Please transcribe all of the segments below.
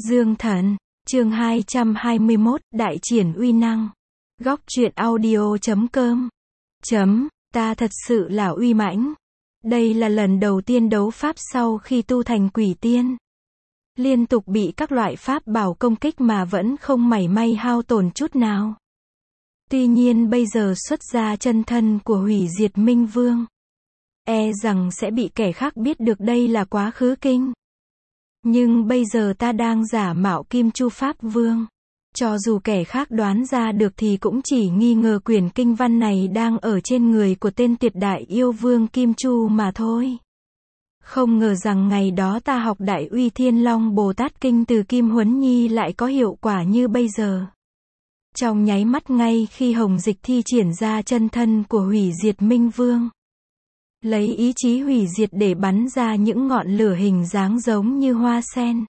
Dương Thần, chương 221, Đại triển uy năng. Góc truyện audio.com. Ta thật sự là uy mãnh. Đây là lần đầu tiên đấu pháp sau khi tu thành quỷ tiên. Liên tục bị các loại pháp bảo công kích mà vẫn không mảy may hao tổn chút nào. Tuy nhiên bây giờ xuất ra chân thân của hủy diệt minh vương, e rằng sẽ bị kẻ khác biết được đây là quá khứ kinh. Nhưng bây giờ ta đang giả mạo Kim Chu Pháp Vương. Cho dù kẻ khác đoán ra được thì cũng chỉ nghi ngờ quyển kinh văn này đang ở trên người của tên tuyệt đại yêu vương Kim Chu mà thôi. Không ngờ rằng ngày đó ta học Đại Uy Thiên Long Bồ Tát Kinh từ Kim Huấn Nhi lại có hiệu quả như bây giờ. Trong nháy mắt ngay khi Hồng Dịch thi triển ra chân thân của hủy diệt minh vương, lấy ý chí hủy diệt để bắn ra những ngọn lửa hình dáng giống như hoa sen,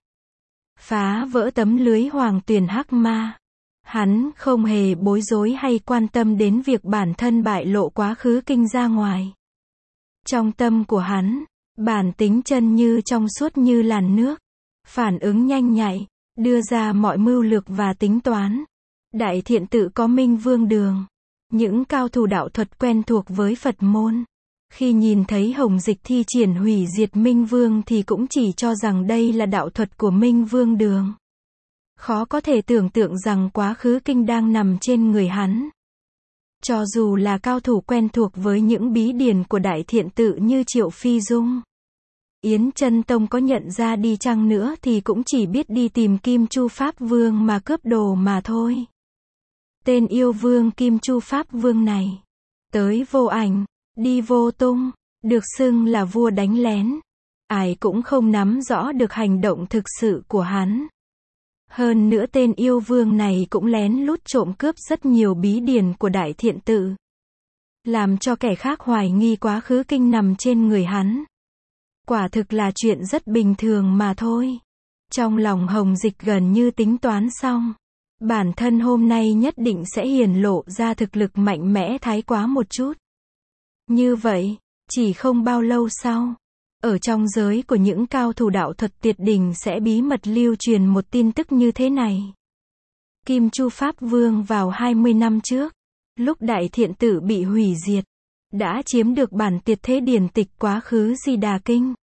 phá vỡ tấm lưới hoàng tuyền hắc ma. Hắn không hề bối rối hay quan tâm đến việc bản thân bại lộ quá khứ kinh ra ngoài. Trong tâm của hắn, bản tính chân như trong suốt như làn nước, phản ứng nhanh nhạy, đưa ra mọi mưu lược và tính toán. Đại thiện tự có Minh Vương Đường, những cao thủ đạo thuật quen thuộc với Phật môn, khi nhìn thấy Hồng Dịch thi triển hủy diệt Minh Vương thì cũng chỉ cho rằng đây là đạo thuật của Minh Vương Đường. Khó có thể tưởng tượng rằng quá khứ kinh đang nằm trên người hắn. Cho dù là cao thủ quen thuộc với những bí điển của Đại Thiện Tự như Triệu Phi Dung, Yến Chân Tông có nhận ra đi chăng nữa thì cũng chỉ biết đi tìm Kim Chu Pháp Vương mà cướp đồ mà thôi. Tên yêu vương Kim Chu Pháp Vương này, tới vô ảnh, đi vô tung, được xưng là vua đánh lén. Ai cũng không nắm rõ được hành động thực sự của hắn. Hơn nữa tên yêu vương này cũng lén lút trộm cướp rất nhiều bí điển của Đại Thiện Tự, làm cho kẻ khác hoài nghi quá khứ kinh nằm trên người hắn. Quả thực là chuyện rất bình thường mà thôi. Trong lòng Hồng Dịch gần như tính toán xong, bản thân hôm nay nhất định sẽ hiển lộ ra thực lực mạnh mẽ thái quá một chút. Như vậy, chỉ không bao lâu sau, ở trong giới của những cao thủ đạo thuật tuyệt đỉnh sẽ bí mật lưu truyền một tin tức như thế này. Kim Chu Pháp Vương vào 20 năm trước, lúc Đại Thiện Tự bị hủy diệt, đã chiếm được bản tuyệt thế điển tịch quá khứ Di Đà Kinh.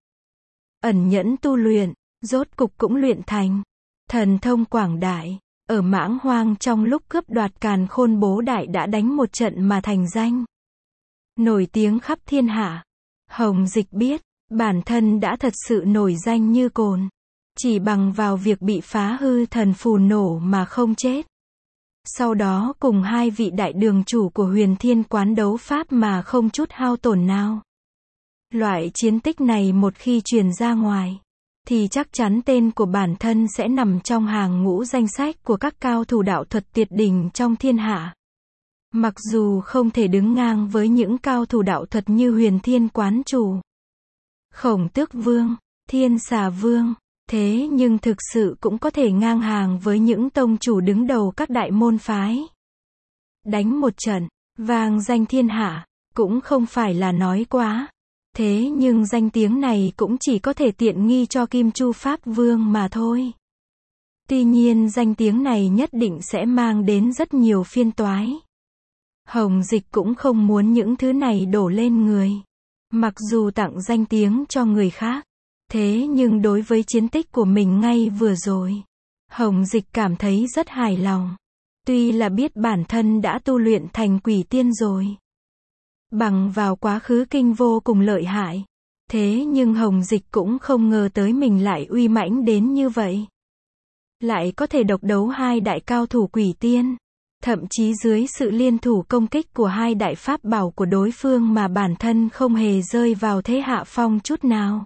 Ẩn nhẫn tu luyện, rốt cục cũng luyện thành thần thông quảng đại. Ở Mãng Hoang trong lúc cướp đoạt Càn Khôn Bố Đại đã đánh một trận mà thành danh, nổi tiếng khắp thiên hạ. Hồng Dịch biết, bản thân đã thật sự nổi danh như cồn, chỉ bằng vào việc bị phá hư thần phù nổ mà không chết. Sau đó cùng hai vị đại đường chủ của Huyền Thiên Quán đấu pháp mà không chút hao tổn nào. Loại chiến tích này một khi truyền ra ngoài, thì chắc chắn tên của bản thân sẽ nằm trong hàng ngũ danh sách của các cao thủ đạo thuật tuyệt đỉnh trong thiên hạ. Mặc dù không thể đứng ngang với những cao thủ đạo thuật như Huyền Thiên Quán Chủ, Khổng Tước Vương, Thiên Xà Vương, thế nhưng thực sự cũng có thể ngang hàng với những tông chủ đứng đầu các đại môn phái. Đánh một trận, vang danh thiên hạ, cũng không phải là nói quá. Thế nhưng danh tiếng này cũng chỉ có thể tiện nghi cho Kim Chu Pháp Vương mà thôi. Tuy nhiên danh tiếng này nhất định sẽ mang đến rất nhiều phiên toái. Hồng Dịch cũng không muốn những thứ này đổ lên người. Mặc dù tặng danh tiếng cho người khác, thế nhưng đối với chiến tích của mình ngay vừa rồi, Hồng Dịch cảm thấy rất hài lòng. Tuy là biết bản thân đã tu luyện thành quỷ tiên rồi, bằng vào quá khứ kinh vô cùng lợi hại, thế nhưng Hồng Dịch cũng không ngờ tới mình lại uy mãnh đến như vậy. Lại có thể độc đấu hai đại cao thủ quỷ tiên, thậm chí dưới sự liên thủ công kích của hai đại pháp bảo của đối phương mà bản thân không hề rơi vào thế hạ phong chút nào.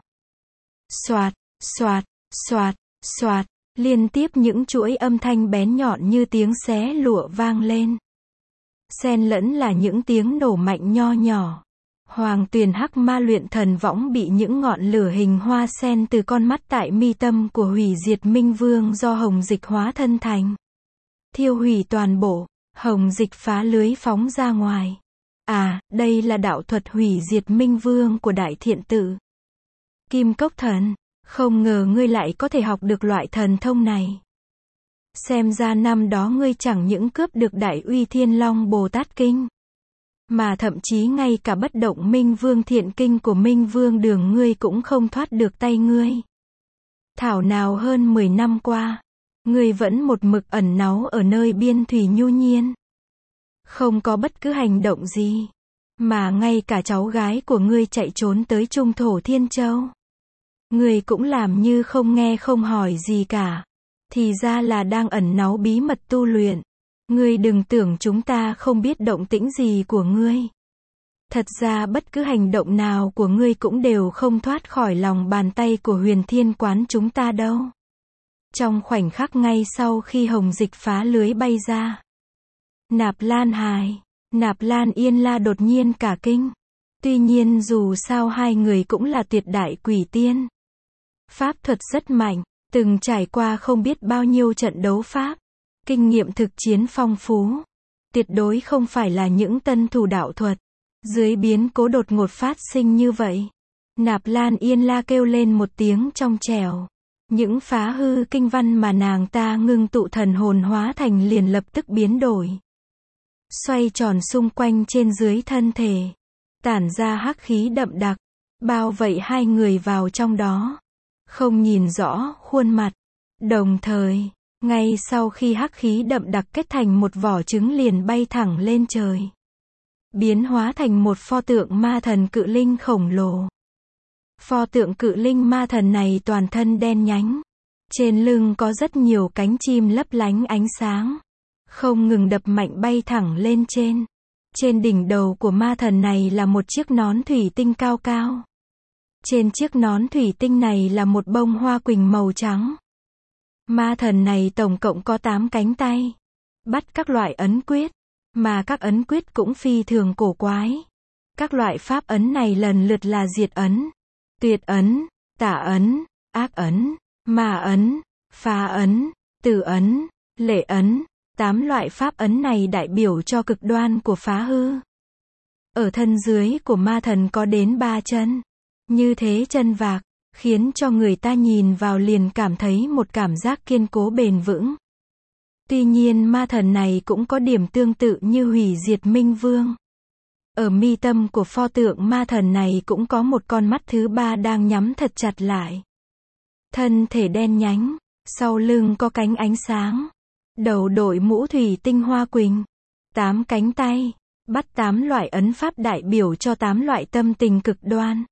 Xoạt, xoạt, xoạt, xoạt, liên tiếp những chuỗi âm thanh bén nhọn như tiếng xé lụa vang lên. Xen lẫn là những tiếng nổ mạnh nho nhỏ. Hoàng tuyền hắc ma luyện thần võng bị những ngọn lửa hình hoa sen từ con mắt tại mi tâm của hủy diệt minh vương do Hồng Dịch hóa thân thành, thiêu hủy toàn bộ. Hồng Dịch phá lưới phóng ra ngoài. Đây là đạo thuật hủy diệt minh vương của Đại Thiện Tự. Kim Cốc Thần, Không ngờ ngươi lại có thể học được loại thần thông này. Xem ra năm đó ngươi chẳng những cướp được Đại Uy Thiên Long Bồ Tát Kinh, mà thậm chí ngay cả Bất Động Minh Vương Thiện Kinh của Minh Vương Đường ngươi cũng không thoát được tay ngươi. Thảo nào hơn 10 năm qua, ngươi vẫn một mực ẩn náu ở nơi biên thủy nhu nhiên. Không có bất cứ hành động gì, mà ngay cả cháu gái của ngươi chạy trốn tới Trung Thổ Thiên Châu, ngươi cũng làm như không nghe không hỏi gì cả. Thì ra là đang ẩn náu bí mật tu luyện. Ngươi đừng tưởng chúng ta không biết động tĩnh gì của ngươi. Thật ra bất cứ hành động nào của ngươi cũng đều không thoát khỏi lòng bàn tay của Huyền Thiên Quán chúng ta đâu. Trong khoảnh khắc ngay sau khi Hồng Dịch phá lưới bay ra, Nạp Lan Hài, Nạp Lan Yên La đột nhiên cả kinh. Tuy nhiên dù sao hai người cũng là tuyệt đại quỷ tiên. Pháp thuật rất mạnh, từng trải qua không biết bao nhiêu trận đấu pháp. Kinh nghiệm thực chiến phong phú. Tuyệt đối không phải là những tân thủ đạo thuật. Dưới biến cố đột ngột phát sinh như vậy, Nạp Lan Yên La kêu lên một tiếng trong trẻo. Những phá hư kinh văn mà nàng ta ngưng tụ thần hồn hóa thành liền lập tức biến đổi. Xoay tròn xung quanh trên dưới thân thể. Tản ra hắc khí đậm đặc. Bao vây hai người vào trong đó. Không nhìn rõ khuôn mặt. Đồng thời, ngay sau khi hắc khí đậm đặc kết thành một vỏ trứng liền bay thẳng lên trời. Biến hóa thành một pho tượng ma thần cự linh khổng lồ. Pho tượng cự linh ma thần này toàn thân đen nhánh. Trên lưng có rất nhiều cánh chim lấp lánh ánh sáng. Không ngừng đập mạnh bay thẳng lên trên. Trên đỉnh đầu của ma thần này là một chiếc nón thủy tinh cao cao. Trên chiếc nón thủy tinh này là một bông hoa quỳnh màu trắng. Ma thần này tổng cộng có 8 cánh tay. Bắt các loại ấn quyết. Mà các ấn quyết cũng phi thường cổ quái. Các loại pháp ấn này lần lượt là diệt ấn, tuyệt ấn, tả ấn, ác ấn, ma ấn, phá ấn, tử ấn, lệ ấn. 8 loại pháp ấn này đại biểu cho cực đoan của phá hư. Ở thân dưới của ma thần có đến 3 chân. Như thế chân vạc, khiến cho người ta nhìn vào liền cảm thấy một cảm giác kiên cố bền vững. Tuy nhiên ma thần này cũng có điểm tương tự như hủy diệt Minh Vương. Ở mi tâm của pho tượng ma thần này cũng có một con mắt thứ ba đang nhắm thật chặt lại. Thân thể đen nhánh, sau lưng có cánh ánh sáng. Đầu đội mũ thủy tinh hoa quỳnh. 8 cánh tay, bắt 8 loại ấn pháp đại biểu cho 8 loại tâm tình cực đoan.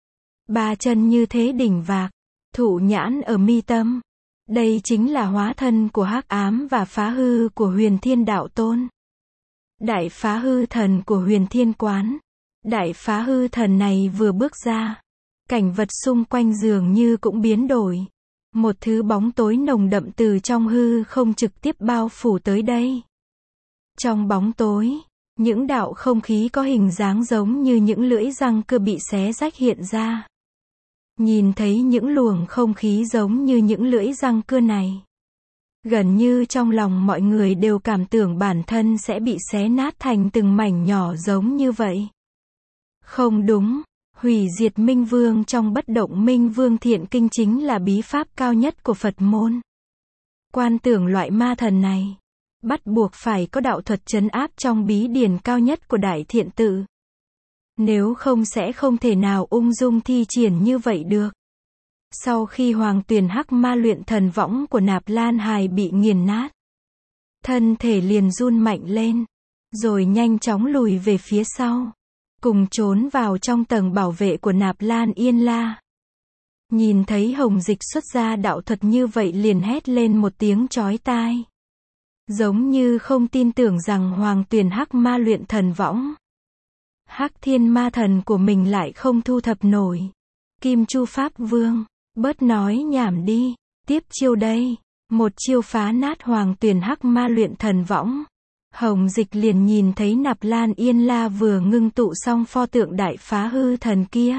3 chân như thế đỉnh vạc, thụ nhãn ở mi tâm. Đây chính là hóa thân của hắc ám và phá hư của Huyền Thiên Đạo Tôn. Đại phá hư thần của Huyền Thiên Quán. Đại phá hư thần này vừa bước ra, cảnh vật xung quanh dường như cũng biến đổi. Một thứ bóng tối nồng đậm từ trong hư không trực tiếp bao phủ tới đây. Trong bóng tối, những đạo không khí có hình dáng giống như những lưỡi răng cưa bị xé rách hiện ra. Nhìn thấy những luồng không khí giống như những lưỡi răng cưa này, gần như trong lòng mọi người đều cảm tưởng bản thân sẽ bị xé nát thành từng mảnh nhỏ giống như vậy. Không đúng, hủy diệt Minh Vương trong Bất Động Minh Vương Thiện Kinh chính là bí pháp cao nhất của Phật môn. Quan tưởng loại ma thần này, bắt buộc phải có đạo thuật trấn áp trong bí điển cao nhất của Đại Thiện Tự. Nếu không sẽ không thể nào ung dung thi triển như vậy được. Sau khi Hoàng Tuyền Hắc Ma luyện thần võng của Nạp Lan Hài bị nghiền nát, thân thể liền run mạnh lên, rồi nhanh chóng lùi về phía sau, cùng trốn vào trong tầng bảo vệ của Nạp Lan Yên La. Nhìn thấy Hồng Dịch xuất ra đạo thuật như vậy liền hét lên một tiếng chói tai. Giống như không tin tưởng rằng Hoàng Tuyền Hắc Ma luyện thần võng, Hắc Thiên Ma thần của mình lại không thu thập nổi. Kim Chu Pháp Vương, bớt nói nhảm đi, tiếp chiêu đây. Một chiêu phá nát Hoàng Tuyền Hắc Ma luyện thần võng. Hồng Dịch liền nhìn thấy Nạp Lan Yên La vừa ngưng tụ xong pho tượng đại phá hư thần kia.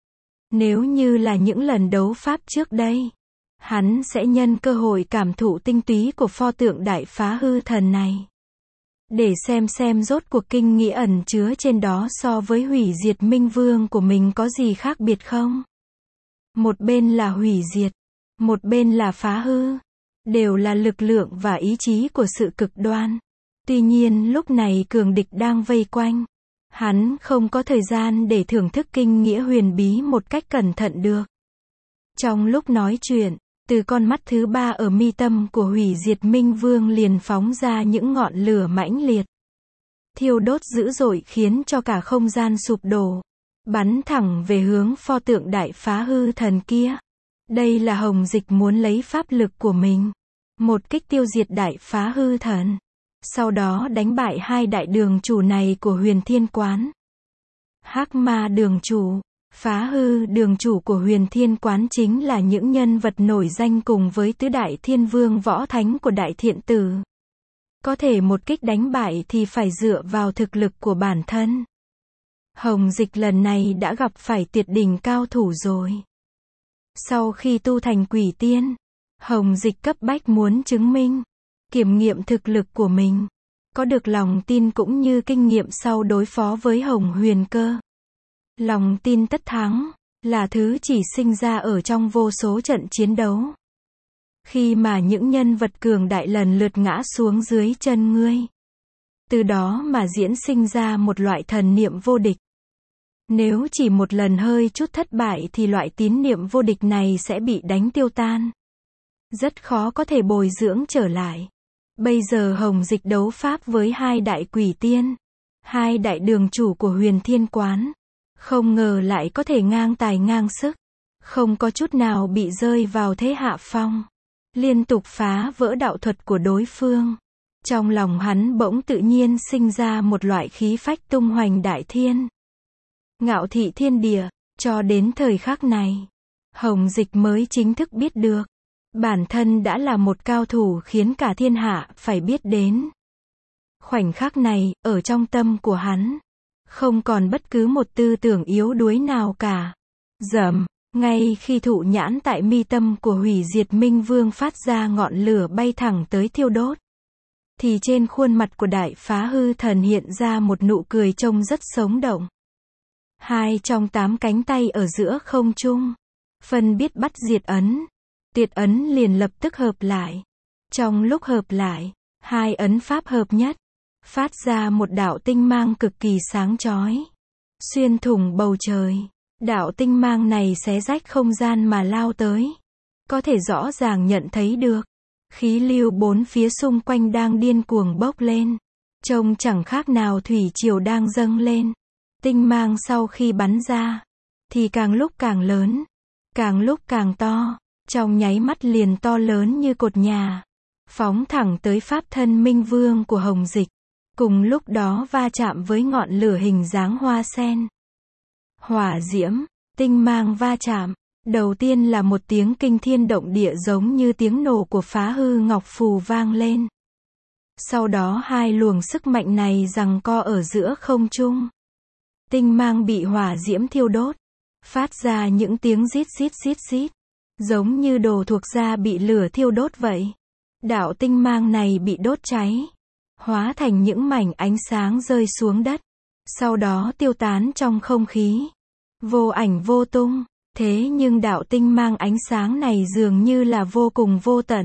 Nếu như là những lần đấu pháp trước đây, hắn sẽ nhân cơ hội cảm thụ tinh túy của pho tượng đại phá hư thần này, để xem rốt cuộc kinh nghĩa ẩn chứa trên đó so với hủy diệt Minh Vương của mình có gì khác biệt không. Một bên là hủy diệt, một bên là phá hư. Đều là lực lượng và ý chí của sự cực đoan. Tuy nhiên lúc này cường địch đang vây quanh. Hắn không có thời gian để thưởng thức kinh nghĩa huyền bí một cách cẩn thận được. Trong lúc nói chuyện, từ con mắt thứ ba ở mi tâm của hủy diệt minh vương liền phóng ra những ngọn lửa mãnh liệt. Thiêu đốt dữ dội khiến cho cả không gian sụp đổ. Bắn thẳng về hướng pho tượng đại phá hư thần kia. Đây là Hồng Dịch muốn lấy pháp lực của mình. Một kích tiêu diệt đại phá hư thần. Sau đó đánh bại hai đại đường chủ này của Huyền Thiên Quán. Hắc Ma đường chủ, phá hư đường chủ của Huyền Thiên Quán chính là những nhân vật nổi danh cùng với tứ đại thiên vương võ thánh của Đại Thiện Tử. Có thể một kích đánh bại thì phải dựa vào thực lực của bản thân. Hồng Dịch lần này đã gặp phải tuyệt đỉnh cao thủ rồi. Sau khi tu thành quỷ tiên, Hồng Dịch cấp bách muốn chứng minh, kiểm nghiệm thực lực của mình, có được lòng tin cũng như kinh nghiệm sau đối phó với Hồng Huyền Cơ. Lòng tin tất thắng, là thứ chỉ sinh ra ở trong vô số trận chiến đấu. Khi mà những nhân vật cường đại lần lượt ngã xuống dưới chân ngươi. Từ đó mà diễn sinh ra một loại thần niệm vô địch. Nếu chỉ một lần hơi chút thất bại thì loại tín niệm vô địch này sẽ bị đánh tiêu tan. Rất khó có thể bồi dưỡng trở lại. Bây giờ Hồng Dịch đấu pháp với hai đại quỷ tiên, hai đại đường chủ của Huyền Thiên Quán. Không ngờ lại có thể ngang tài ngang sức. Không có chút nào bị rơi vào thế hạ phong. Liên tục phá vỡ đạo thuật của đối phương. Trong lòng hắn bỗng tự nhiên sinh ra một loại khí phách tung hoành đại thiên. Ngạo thị thiên địa, cho đến thời khắc này. Hồng Dịch mới chính thức biết được. Bản thân đã là một cao thủ khiến cả thiên hạ phải biết đến. Khoảnh khắc này, ở trong tâm của hắn. Không còn bất cứ một tư tưởng yếu đuối nào cả. Rầm, ngay khi thụ nhãn tại mi tâm của hủy diệt minh vương phát ra ngọn lửa bay thẳng tới thiêu đốt. Thì trên khuôn mặt của đại phá hư thần hiện ra một nụ cười trông rất sống động. 2 trong 8 cánh tay ở giữa không trung. Phân biết bắt diệt ấn. Tuyệt ấn liền lập tức hợp lại. Trong lúc hợp lại, 2 ấn pháp hợp nhất. Phát ra một đạo tinh mang cực kỳ sáng chói. Xuyên thủng bầu trời. Đạo tinh mang này xé rách không gian mà lao tới. Có thể rõ ràng nhận thấy được. Khí lưu bốn phía xung quanh đang điên cuồng bốc lên. Trông chẳng khác nào thủy triều đang dâng lên. Tinh mang sau khi bắn ra, thì càng lúc càng lớn. Càng lúc càng to. Trong nháy mắt liền to lớn như cột nhà. Phóng thẳng tới pháp thân minh vương của Hồng Dịch. Cùng lúc đó va chạm với ngọn lửa hình dáng hoa sen. Hỏa diễm, tinh mang va chạm. Đầu tiên là một tiếng kinh thiên động địa giống như tiếng nổ của phá hư ngọc phù vang lên. Sau đó 2 luồng sức mạnh này giằng co ở giữa không trung. Tinh mang bị hỏa diễm thiêu đốt. Phát ra những tiếng rít rít rít rít. Giống như đồ thuộc da bị lửa thiêu đốt vậy. Đạo tinh mang này bị đốt cháy. Hóa thành những mảnh ánh sáng rơi xuống đất. Sau đó tiêu tán trong không khí. Vô ảnh vô tung. Thế nhưng đạo tinh mang ánh sáng này dường như là vô cùng vô tận.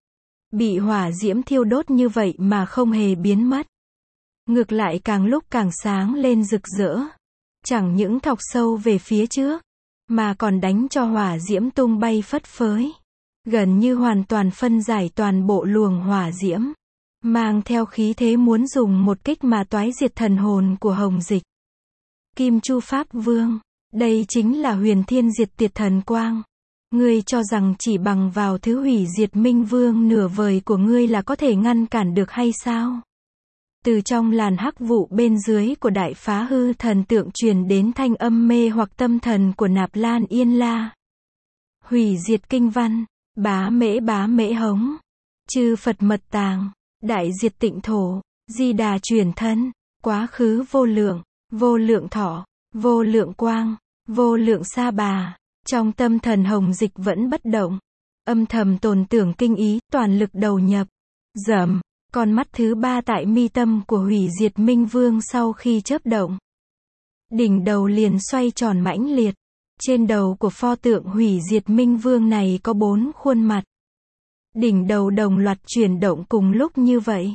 Bị hỏa diễm thiêu đốt như vậy mà không hề biến mất. Ngược lại càng lúc càng sáng lên rực rỡ. Chẳng những thọc sâu về phía trước, mà còn đánh cho hỏa diễm tung bay phất phới. Gần như hoàn toàn phân giải toàn bộ luồng hỏa diễm. Mang theo khí thế muốn dùng một kích mà toái diệt thần hồn của Hồng Dịch. Kim Chu Pháp Vương. Đây chính là huyền thiên diệt tiệt thần quang. Ngươi cho rằng chỉ bằng vào thứ hủy diệt minh vương nửa vời của ngươi là có thể ngăn cản được hay sao? Từ trong làn hắc vụ bên dưới của đại phá hư thần tượng truyền đến thanh âm mê hoặc tâm thần của Nạp Lan Yên La. Hủy diệt kinh văn, bá mễ hống, chư Phật mật tàng, đại diệt tịnh thổ, di đà truyền thân, quá khứ vô lượng thọ, vô lượng quang, vô lượng sa bà. Trong tâm thần Hồng Dịch vẫn bất động, âm thầm tồn tưởng kinh ý, toàn lực đầu nhập. Rầm, con mắt thứ 3 tại mi tâm của hủy diệt minh vương sau khi chớp động. Đỉnh đầu liền xoay tròn mãnh liệt, Trên đầu của pho tượng hủy diệt minh vương này có 4 khuôn mặt. Đỉnh đầu đồng loạt chuyển động cùng lúc như vậy.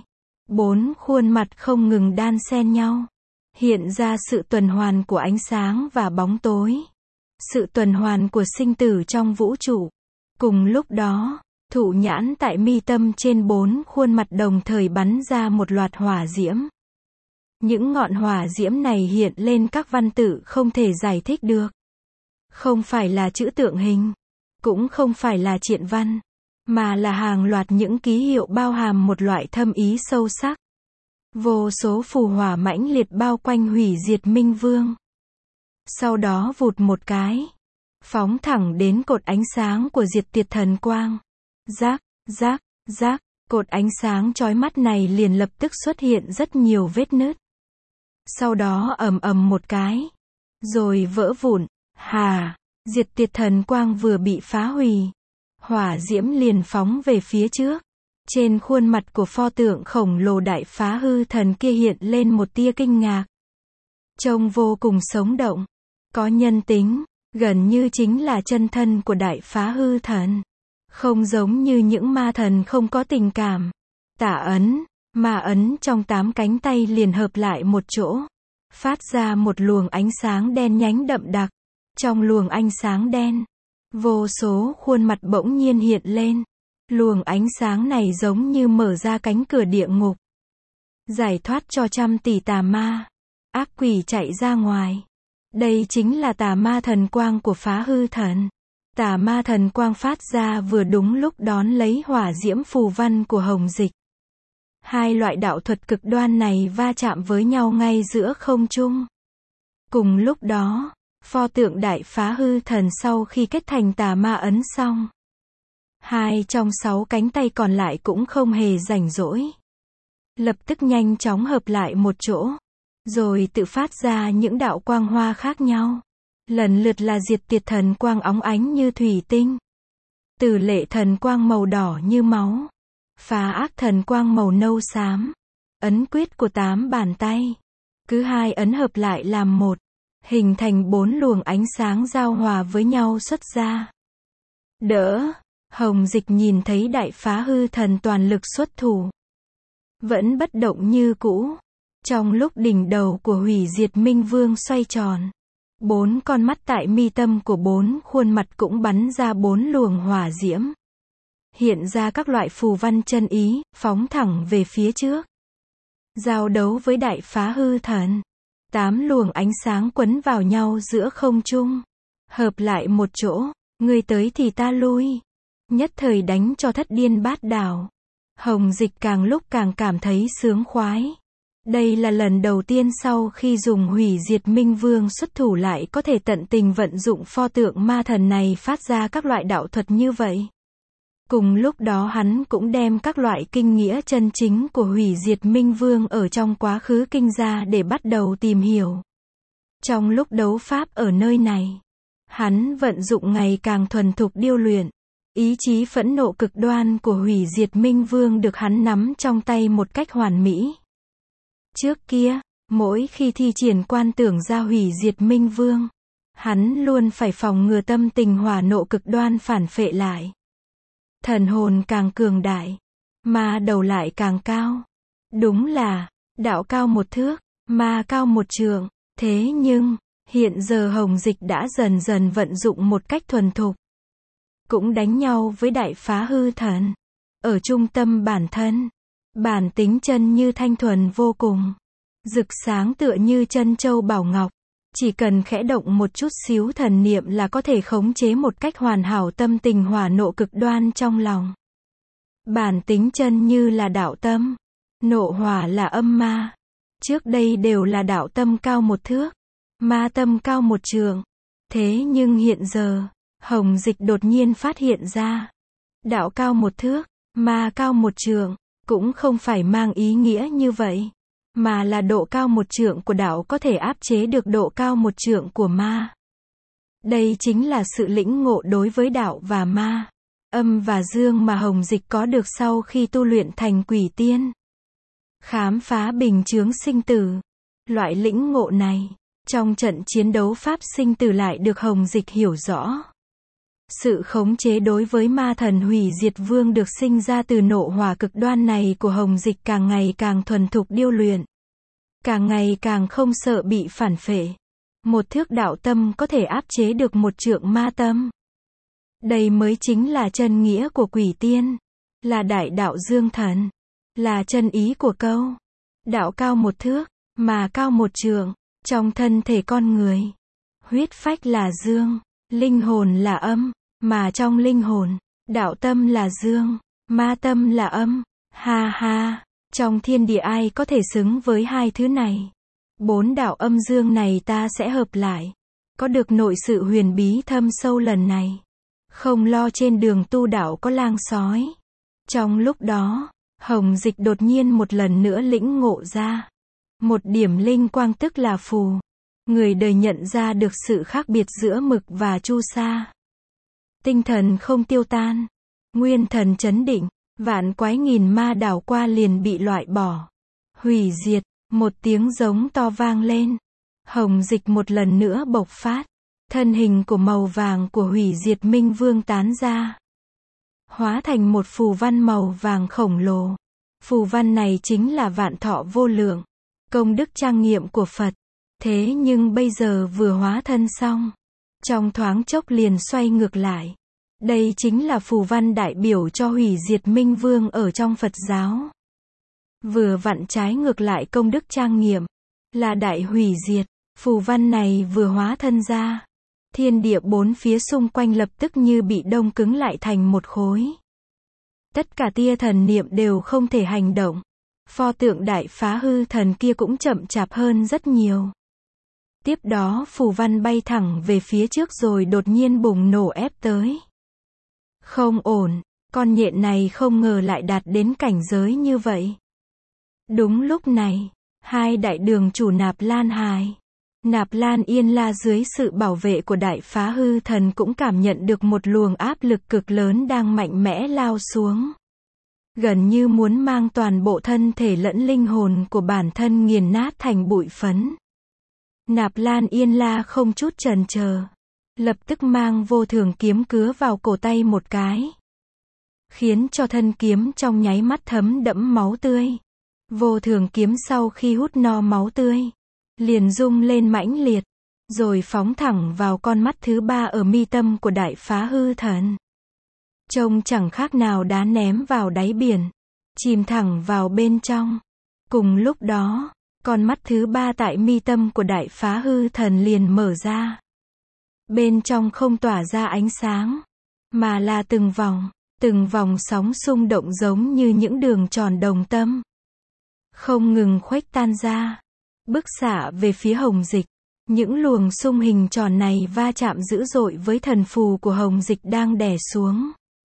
4 khuôn mặt không ngừng đan xen nhau. Hiện ra sự tuần hoàn của ánh sáng và bóng tối. Sự tuần hoàn của sinh tử trong vũ trụ. Cùng lúc đó, thụ nhãn tại mi tâm trên 4 khuôn mặt đồng thời bắn ra một loạt hỏa diễm. Những ngọn hỏa diễm này hiện lên các văn tự không thể giải thích được. Không phải là chữ tượng hình, cũng không phải là triện văn, mà là hàng loạt những ký hiệu bao hàm một loại thâm ý sâu sắc. Vô số phù hỏa mãnh liệt bao quanh hủy diệt minh vương. Sau đó vụt một cái, phóng thẳng đến cột ánh sáng của diệt tiệt thần quang. Rác, rác, rác, cột ánh sáng chói mắt này liền lập tức xuất hiện rất nhiều vết nứt. Sau đó ầm ầm một cái, rồi vỡ vụn. Hà, diệt tiệt thần quang vừa bị phá hủy, hỏa diễm liền phóng về phía trước. Trên khuôn mặt của pho tượng khổng lồ đại phá hư thần kia hiện lên một tia kinh ngạc. Trông vô cùng sống động, có nhân tính, gần như chính là chân thân của đại phá hư thần. Không giống như những ma thần không có tình cảm. Tả ấn, ma ấn trong 8 cánh tay liền hợp lại một chỗ, phát ra một luồng ánh sáng đen nhánh đậm đặc. Trong luồng ánh sáng đen, vô số khuôn mặt bỗng nhiên hiện lên. Luồng ánh sáng này giống như mở ra cánh cửa địa ngục, giải thoát cho trăm tỷ tà ma, ác quỷ chạy ra ngoài. Đây chính là tà ma thần quang của phá hư thần. Tà ma thần quang phát ra vừa đúng lúc đón lấy hỏa diễm phù văn của Hồng Dịch. Hai loại đạo thuật cực đoan này va chạm với nhau ngay giữa không trung. Cùng lúc đó, pho tượng đại phá hư thần sau khi kết thành tà ma ấn xong, 2 trong 6 cánh tay còn lại cũng không hề rảnh rỗi. Lập tức nhanh chóng hợp lại một chỗ, rồi tự phát ra những đạo quang hoa khác nhau. Lần lượt là diệt tiệt thần quang óng ánh như thủy tinh, tử lệ thần quang màu đỏ như máu, phá ác thần quang màu nâu xám, ấn quyết của 8 bàn tay. Cứ 2 ấn hợp lại làm một, hình thành 4 luồng ánh sáng giao hòa với nhau xuất ra. Đỡ, Hồng Dịch nhìn thấy đại phá hư thần toàn lực xuất thủ, vẫn bất động như cũ. Trong lúc đỉnh đầu của hủy diệt minh vương xoay tròn, 4 con mắt tại mi tâm của 4 khuôn mặt cũng bắn ra 4 luồng hỏa diễm. Hiện ra các loại phù văn chân ý, phóng thẳng về phía trước. Giao đấu với đại phá hư thần. 8 luồng ánh sáng quấn vào nhau giữa không trung. Hợp lại một chỗ, ngươi tới thì ta lui. Nhất thời đánh cho thất điên bát đảo. Hồng Dịch càng lúc càng cảm thấy sướng khoái. Đây là lần đầu tiên sau khi dùng hủy diệt minh vương xuất thủ lại có thể tận tình vận dụng pho tượng ma thần này phát ra các loại đạo thuật như vậy. Cùng lúc đó hắn cũng đem các loại kinh nghĩa chân chính của hủy diệt minh vương ở trong quá khứ kinh ra để bắt đầu tìm hiểu. Trong lúc đấu pháp ở nơi này, hắn vận dụng ngày càng thuần thục điêu luyện. Ý chí phẫn nộ cực đoan của hủy diệt minh vương được hắn nắm trong tay một cách hoàn mỹ. Trước kia, mỗi khi thi triển quan tưởng ra hủy diệt minh vương, hắn luôn phải phòng ngừa tâm tình hỏa nộ cực đoan phản phệ lại. Thần hồn càng cường đại, ma đầu lại càng cao. Đúng là, đạo cao 1 thước, ma cao 1 trượng. Thế nhưng, hiện giờ Hồng Dịch đã dần dần vận dụng một cách thuần thục. Cũng đánh nhau với đại phá hư thần. Ở trung tâm bản thân, bản tính chân như thanh thuần vô cùng, rực sáng tựa như chân châu bảo ngọc. Chỉ cần khẽ động một chút xíu thần niệm là có thể khống chế một cách hoàn hảo tâm tình hỏa nộ cực đoan trong lòng. Bản tính chân như là đạo tâm, nộ hỏa là âm ma. Trước đây đều là đạo tâm cao 1 thước, ma tâm cao 1 trượng. Thế nhưng hiện giờ, Hồng Dịch đột nhiên phát hiện ra, đạo cao 1 thước, ma cao 1 trượng, cũng không phải mang ý nghĩa như vậy, mà là độ cao 1 trượng của đạo có thể áp chế được độ cao 1 trượng của ma. Đây chính là sự lĩnh ngộ đối với đạo và ma, âm và dương mà Hồng Dịch có được sau khi tu luyện thành quỷ tiên. Khám phá bình chướng sinh tử. Loại lĩnh ngộ này, Trong trận chiến đấu pháp sinh tử lại được Hồng Dịch hiểu rõ. Sự khống chế đối với ma thần hủy diệt vương được sinh ra từ nộ hỏa cực đoan này của Hồng Dịch càng ngày càng thuần thục điêu luyện. Càng ngày càng không sợ bị phản phệ. Một thước đạo tâm có thể áp chế được một trượng ma tâm. Đây mới chính là chân nghĩa của quỷ tiên. Là đại đạo dương thần. Là chân ý của câu. Đạo cao một thước, mà cao một trượng. Trong thân thể con người. Huyết phách là dương. Linh hồn là âm. Mà trong linh hồn, đạo tâm là dương. Ma tâm là âm. Ha ha. Trong thiên địa ai có thể xứng với hai thứ này? 4 đạo âm dương này ta sẽ hợp lại. Có được nội sự huyền bí thâm sâu lần này. Không lo trên đường tu đạo có lang sói. Trong lúc đó, Hồng Dịch đột nhiên một lần nữa lĩnh ngộ ra. Một điểm linh quang tức là phù. Người đời nhận ra được sự khác biệt giữa mực và chu sa. Tinh thần không tiêu tan. Nguyên thần chấn định. Vạn quái nghìn ma đảo qua liền bị loại bỏ. Hủy diệt. Một tiếng giống to vang lên. Hồng Dịch một lần nữa bộc phát. Thân hình của màu vàng của hủy diệt minh vương tán ra. Hóa thành một phù văn màu vàng khổng lồ. Phù văn này chính là vạn thọ vô lượng. Công đức trang nghiệm của Phật. Thế nhưng bây giờ vừa hóa thân xong. Trong thoáng chốc liền xoay ngược lại. Đây chính là phù văn đại biểu cho hủy diệt minh vương ở trong Phật giáo. Vừa vặn trái ngược lại công đức trang nghiệm. Là đại hủy diệt. Phù văn này vừa hóa thân ra. Thiên địa bốn phía xung quanh lập tức như bị đông cứng lại thành một khối. Tất cả tia thần niệm đều không thể hành động. Pho tượng đại phá hư thần kia cũng chậm chạp hơn rất nhiều. Tiếp đó phù văn bay thẳng về phía trước rồi đột nhiên bùng nổ ép tới. Không ổn, con nhện này không ngờ lại đạt đến cảnh giới như vậy. Đúng lúc này, hai đại đường chủ Nạp Lan Hài, Nạp Lan Yên La dưới sự bảo vệ của đại phá hư thần cũng cảm nhận được một luồng áp lực cực lớn đang mạnh mẽ lao xuống. Gần như muốn mang toàn bộ thân thể lẫn linh hồn của bản thân nghiền nát thành bụi phấn. Nạp Lan Yên La không chút chần chờ. Lập tức mang vô thường kiếm cứa vào cổ tay một cái. Khiến cho thân kiếm trong nháy mắt thấm đẫm máu tươi. Vô thường kiếm sau khi hút no máu tươi. Liền rung lên mãnh liệt. Rồi phóng thẳng vào con mắt thứ ba ở mi tâm của đại phá hư thần. Trông chẳng khác nào đá ném vào đáy biển. Chìm thẳng vào bên trong. Cùng lúc đó, con mắt thứ ba tại mi tâm của đại phá hư thần liền mở ra. Bên trong không tỏa ra ánh sáng, mà là từng vòng sóng xung động giống như những đường tròn đồng tâm. Không ngừng khuếch tan ra, bức xạ về phía Hồng Dịch. Những luồng xung hình tròn này va chạm dữ dội với thần phù của Hồng Dịch đang đè xuống.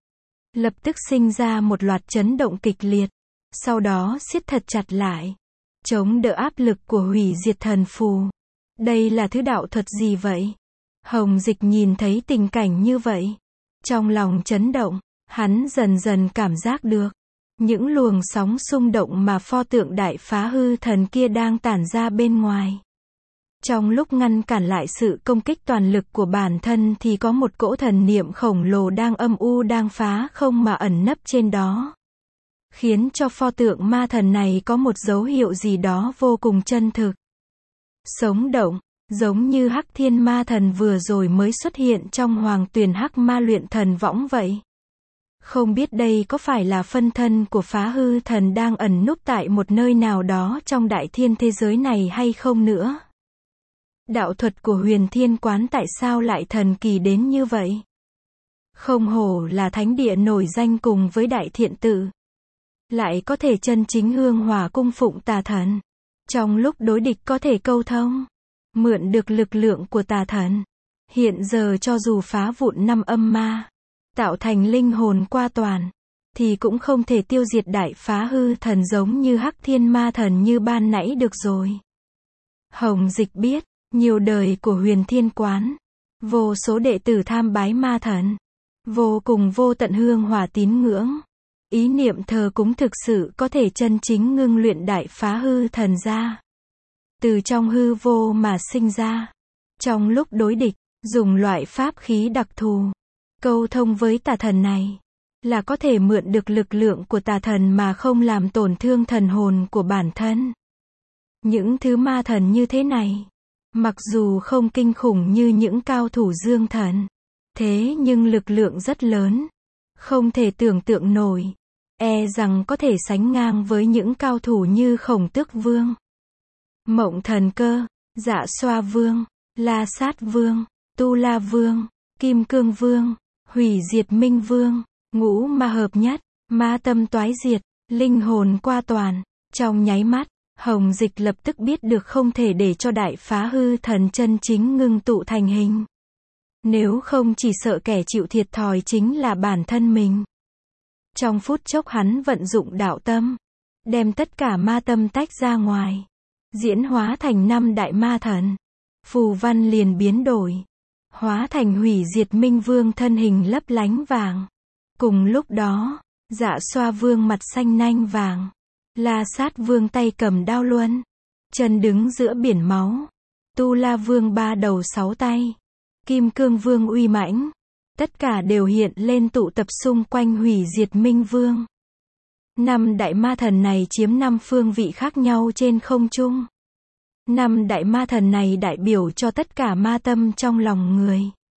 Lập tức sinh ra một loạt chấn động kịch liệt, sau đó siết thật chặt lại, chống đỡ áp lực của hủy diệt thần phù. Đây là thứ đạo thuật gì vậy? Hồng Dịch nhìn thấy tình cảnh như vậy. Trong lòng chấn động, hắn dần dần cảm giác được. Những luồng sóng xung động mà pho tượng đại phá hư thần kia đang tản ra bên ngoài. Trong lúc ngăn cản lại sự công kích toàn lực của bản thân thì có một cỗ thần niệm khổng lồ đang âm u đang phá không mà ẩn nấp trên đó. Khiến cho pho tượng ma thần này có một dấu hiệu gì đó vô cùng chân thực. Sống động. Giống như Hắc Thiên Ma Thần vừa rồi mới xuất hiện trong Hoàng Tuyền Hắc Ma Luyện Thần Võng vậy. Không biết đây có phải là phân thân của phá hư thần đang ẩn núp tại một nơi nào đó trong đại thiên thế giới này hay không nữa. Đạo thuật của Huyền Thiên Quán tại sao lại thần kỳ đến như vậy? Không hổ là thánh địa nổi danh cùng với đại thiện tự. Lại có thể chân chính hương hỏa cung phụng tà thần. Trong lúc đối địch có thể câu thông. Mượn được lực lượng của tà thần. Hiện giờ cho dù phá vụn 5 âm ma, tạo thành linh hồn qua toàn, thì cũng không thể tiêu diệt đại phá hư thần giống như Hắc Thiên Ma Thần như ban nãy được rồi. Hồng Dịch biết, nhiều đời của Huyền Thiên Quán, vô số đệ tử tham bái ma thần, vô cùng vô tận hương hỏa tín ngưỡng. Ý niệm thờ cúng thực sự có thể chân chính ngưng luyện đại phá hư thần ra. từ trong hư vô mà sinh ra. Trong lúc đối địch, dùng loại pháp khí đặc thù, câu thông với tà thần này, là có thể mượn được lực lượng của tà thần mà không làm tổn thương thần hồn của bản thân. Những thứ ma thần như thế này, mặc dù không kinh khủng như những cao thủ dương thần, thế nhưng lực lượng rất lớn, không thể tưởng tượng nổi, e rằng có thể sánh ngang với những cao thủ như Khổng Tước Vương, Mộng Thần Cơ, Dạ Xoa Vương, La Sát Vương, Tu La Vương, Kim Cương Vương, Hủy Diệt Minh Vương, ngũ ma hợp nhất, ma tâm toái diệt, linh hồn qua toàn. Trong nháy mắt, Hồng Dịch lập tức biết được không thể để cho đại phá hư thần chân chính ngưng tụ thành hình. Nếu không chỉ sợ kẻ chịu thiệt thòi chính là bản thân mình. Trong phút chốc hắn vận dụng đạo tâm, đem tất cả ma tâm tách ra ngoài, diễn hóa thành 5 đại ma thần. Phù văn liền biến đổi, hóa thành Hủy Diệt Minh Vương thân hình lấp lánh vàng. Cùng lúc đó, Dạ Xoa Vương mặt xanh nanh vàng, La Sát Vương tay cầm đao luân, chân đứng giữa biển máu, Tu La Vương 3 đầu 6 tay, Kim Cương Vương uy mãnh, tất cả đều hiện lên tụ tập xung quanh Hủy Diệt Minh Vương. 5 đại ma thần này chiếm 5 phương vị khác nhau trên không trung. 5 đại ma thần này đại biểu cho tất cả ma tâm trong lòng người.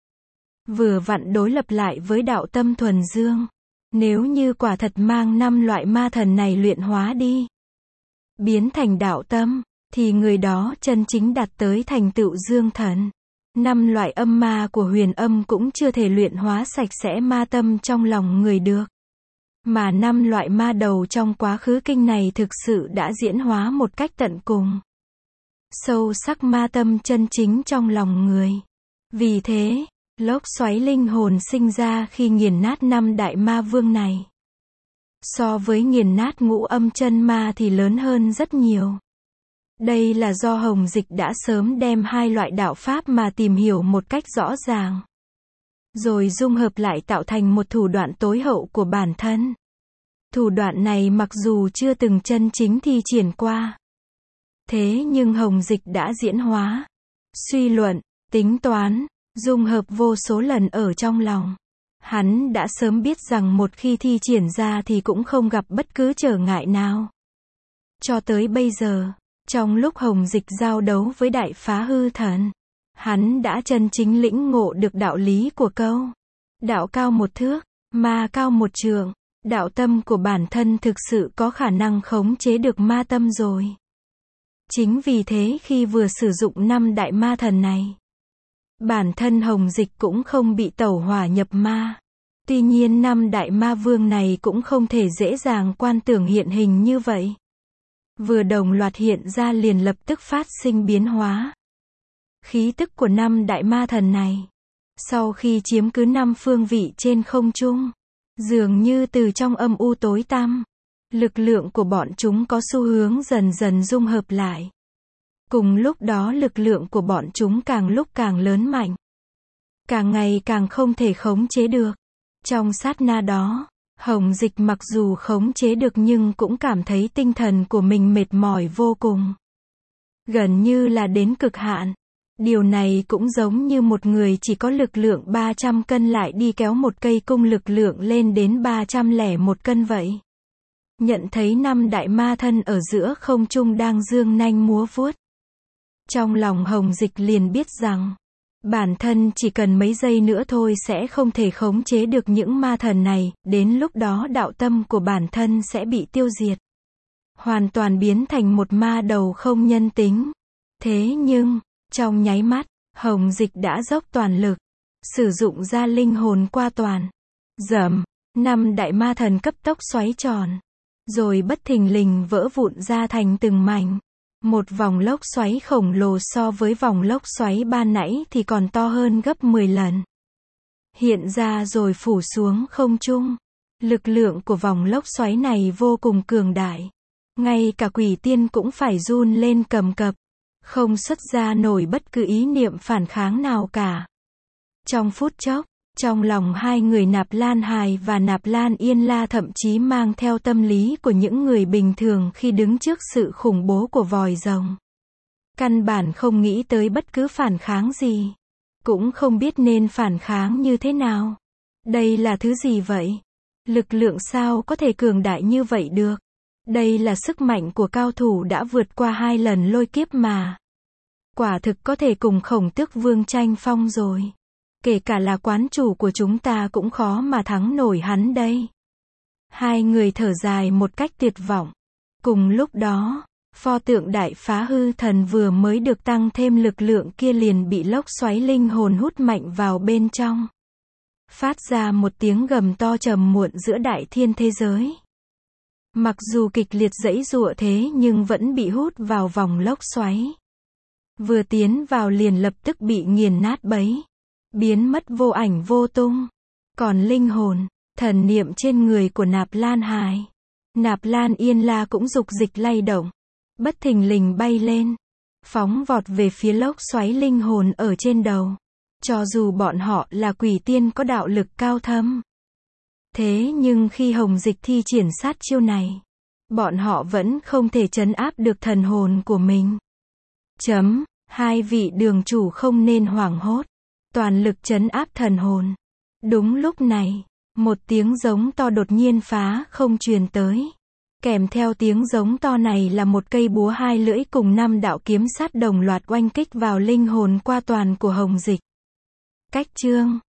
Vừa vặn đối lập lại với đạo tâm thuần dương. Nếu như quả thật mang 5 loại ma thần này luyện hóa đi, biến thành đạo tâm, thì người đó chân chính đạt tới thành tựu dương thần. 5 loại âm ma của huyền âm cũng chưa thể luyện hóa sạch sẽ ma tâm trong lòng người được. Mà 5 loại ma đầu trong quá khứ kinh này thực sự đã diễn hóa một cách tận cùng, sâu sắc ma tâm chân chính trong lòng người. Vì thế, lốc xoáy linh hồn sinh ra khi nghiền nát 5 đại ma vương này, so với nghiền nát ngũ âm chân ma thì lớn hơn rất nhiều. Đây là do Hồng Dịch đã sớm đem 2 loại đạo pháp mà tìm hiểu một cách rõ ràng, rồi dung hợp lại tạo thành một thủ đoạn tối hậu của bản thân. Thủ đoạn này mặc dù chưa từng chân chính thi triển qua, thế nhưng Hồng Dịch đã diễn hóa, suy luận, tính toán, dung hợp vô số lần ở trong lòng. Hắn đã sớm biết rằng một khi thi triển ra thì cũng không gặp bất cứ trở ngại nào. Cho tới bây giờ, trong lúc Hồng Dịch giao đấu với đại phá hư thần, hắn đã chân chính lĩnh ngộ được đạo lý của câu đạo cao 1 thước, ma cao 1 trượng. Đạo tâm của bản thân thực sự có khả năng khống chế được ma tâm rồi. Chính vì thế khi vừa sử dụng 5 đại ma thần này, bản thân Hồng Dịch cũng không bị tẩu hỏa nhập ma. Tuy nhiên 5 đại ma vương này cũng không thể dễ dàng quan tưởng hiện hình như vậy. Vừa đồng loạt hiện ra liền lập tức phát sinh biến hóa. Khí tức của 5 đại ma thần này, sau khi chiếm cứ 5 phương vị trên không trung, dường như từ trong âm u tối tăm, lực lượng của bọn chúng có xu hướng dần dần dung hợp lại. Cùng lúc đó lực lượng của bọn chúng càng lúc càng lớn mạnh, càng ngày càng không thể khống chế được. Trong sát na đó, Hồng Dịch mặc dù khống chế được nhưng cũng cảm thấy tinh thần của mình mệt mỏi vô cùng, gần như là đến cực hạn. Điều này cũng giống như một người chỉ có lực lượng 300 cân lại đi kéo một cây cung lực lượng lên đến 301 cân vậy. Nhận thấy 5 đại ma thân ở giữa không trung đang dương nanh múa vuốt, trong lòng Hồng Dịch liền biết rằng, bản thân chỉ cần mấy giây nữa thôi sẽ không thể khống chế được những ma thần này, đến lúc đó đạo tâm của bản thân sẽ bị tiêu diệt, hoàn toàn biến thành một ma đầu không nhân tính. Thế nhưng, trong nháy mắt, Hồng Dịch đã dốc toàn lực, sử dụng ra linh hồn qua toàn. Dầm, 5 đại ma thần cấp tốc xoáy tròn, rồi bất thình lình vỡ vụn ra thành từng mảnh. Một vòng lốc xoáy khổng lồ so với vòng lốc xoáy ban nãy thì còn to hơn gấp 10 lần. Hiện ra rồi phủ xuống không trung. Lực lượng của vòng lốc xoáy này vô cùng cường đại. Ngay cả quỷ tiên cũng phải run lên cầm cập, không xuất ra nổi bất cứ ý niệm phản kháng nào cả. Trong phút chốc, trong lòng hai người Nạp Lan Hài và Nạp Lan Yên La thậm chí mang theo tâm lý của những người bình thường khi đứng trước sự khủng bố của vòi rồng. Căn bản không nghĩ tới bất cứ phản kháng gì. Cũng không biết nên phản kháng như thế nào. Đây là thứ gì vậy? Lực lượng sao có thể cường đại như vậy được? Đây là sức mạnh của cao thủ đã vượt qua 2 lần lôi kiếp mà. Quả thực có thể cùng Khổng Tước Vương tranh phong rồi. Kể cả là quán chủ của chúng ta cũng khó mà thắng nổi hắn đây. Hai người thở dài một cách tuyệt vọng. Cùng lúc đó, pho tượng Đại Phá Hư Thần vừa mới được tăng thêm lực lượng kia liền bị lốc xoáy linh hồn hút mạnh vào bên trong. Phát ra một tiếng gầm to trầm muộn giữa đại thiên thế giới. Mặc dù kịch liệt giãy giụa thế nhưng vẫn bị hút vào vòng lốc xoáy. Vừa tiến vào liền lập tức bị nghiền nát bấy. Biến mất vô ảnh vô tung. Còn linh hồn, thần niệm trên người của Nạp Lan Hải, Nạp Lan Yên La cũng dục dịch lay động. Bất thình lình bay lên. Phóng vọt về phía lốc xoáy linh hồn ở trên đầu. Cho dù bọn họ là quỷ tiên có đạo lực cao thâm. Thế nhưng khi Hồng Dịch thi triển sát chiêu này, bọn họ vẫn không thể trấn áp được thần hồn của mình. Hai vị đường chủ không nên hoảng hốt. Toàn lực trấn áp thần hồn. Đúng lúc này, một tiếng giống to đột nhiên phá không truyền tới. Kèm theo tiếng giống to này là một cây búa 2 lưỡi cùng 5 đạo kiếm sắt đồng loạt oanh kích vào linh hồn qua toàn của Hồng Dịch. Cách chương